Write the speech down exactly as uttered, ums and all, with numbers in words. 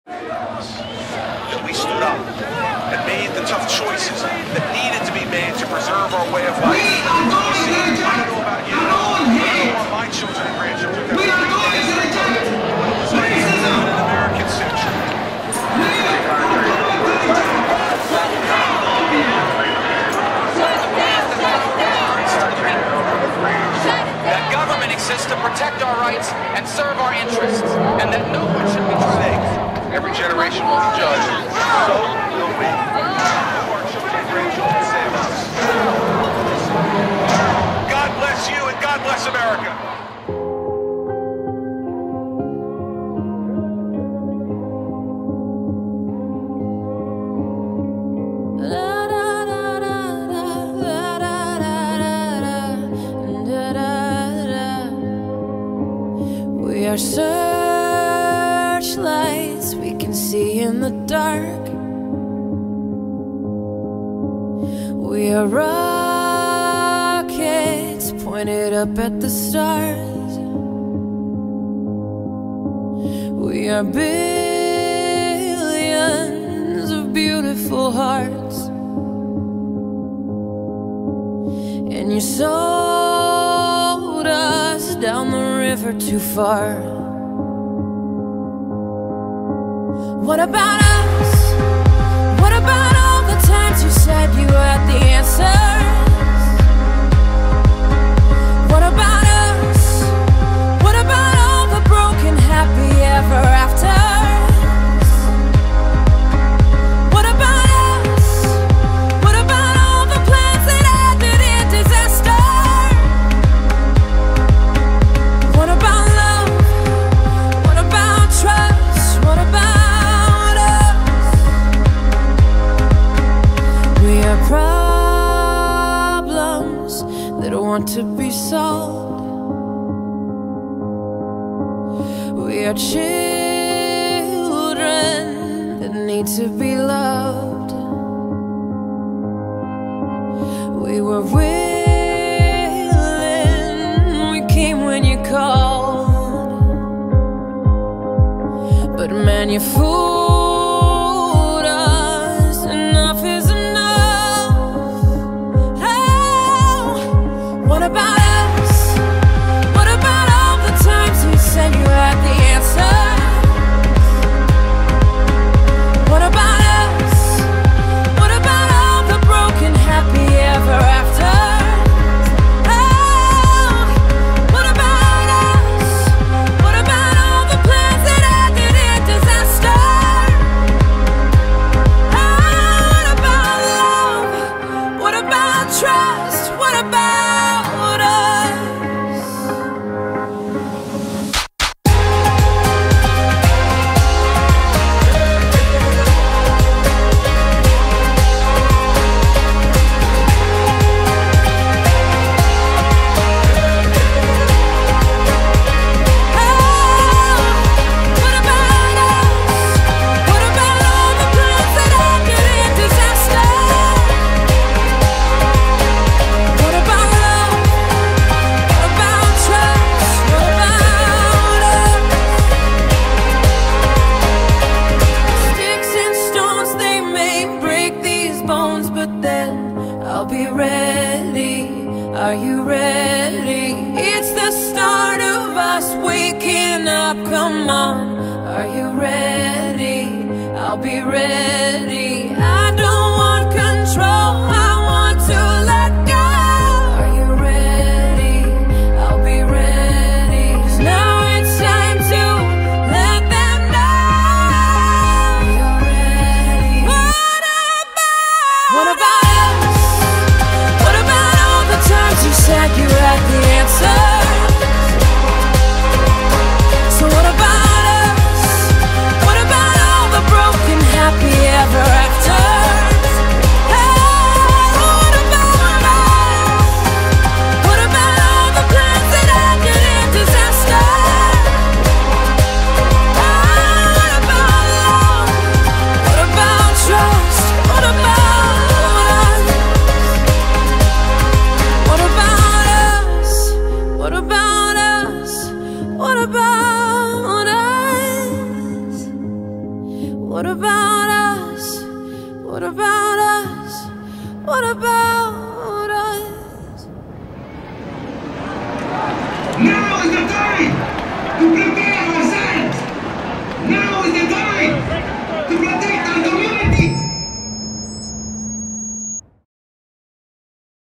That we stood up and made the tough choices that needed to be made to preserve our way of life. We are going See, to the I don't know about you, You're going but I here. don't want my children and grandchildren to We are going to the top. Racism. in an American century. We are going to the top. That government exists to protect our rights and serve our interests, and that no one should be Mistakes. Every generation will be judged. So will we. Our children and grandchildren save us. God bless you and God bless America. We are searchlights we can see in the dark. We are rockets pointed up at the stars. We are billions of beautiful hearts, and you sold us down the river too far. What about us? What about all the times you said you had the answers? What about us? What about all the broken happy ever afters? What about us? What about all the plans that ended in disaster? What about love? What about trust? What about us? We are problems that want to be solved. We are children that need to be loved. We were willing, we came when you called, but man, you fooled us. Enough is enough. Oh, what about us? What about all the times you said you had the answer? What about us? What about all the broken happy ever afters? Oh, what about us? What about all the plans that ended in disaster? Oh, what about love? What about trust? What about us? What about us? What about all the plans that ended in disaster? What about love? What about trust? What about us? Sticks and stones, they may break these bones, but then I'll be ready. Are you ready? It's the start of us waking up. Come on, are you ready? I'll be ready. I don't want control, I want to let go. Are you ready? I'll be ready. 'Cause now it's time to let them know you're ready. What about? What about us? What about all the times you said you had the answer? So what about us? What about all the broken happy What about us? What about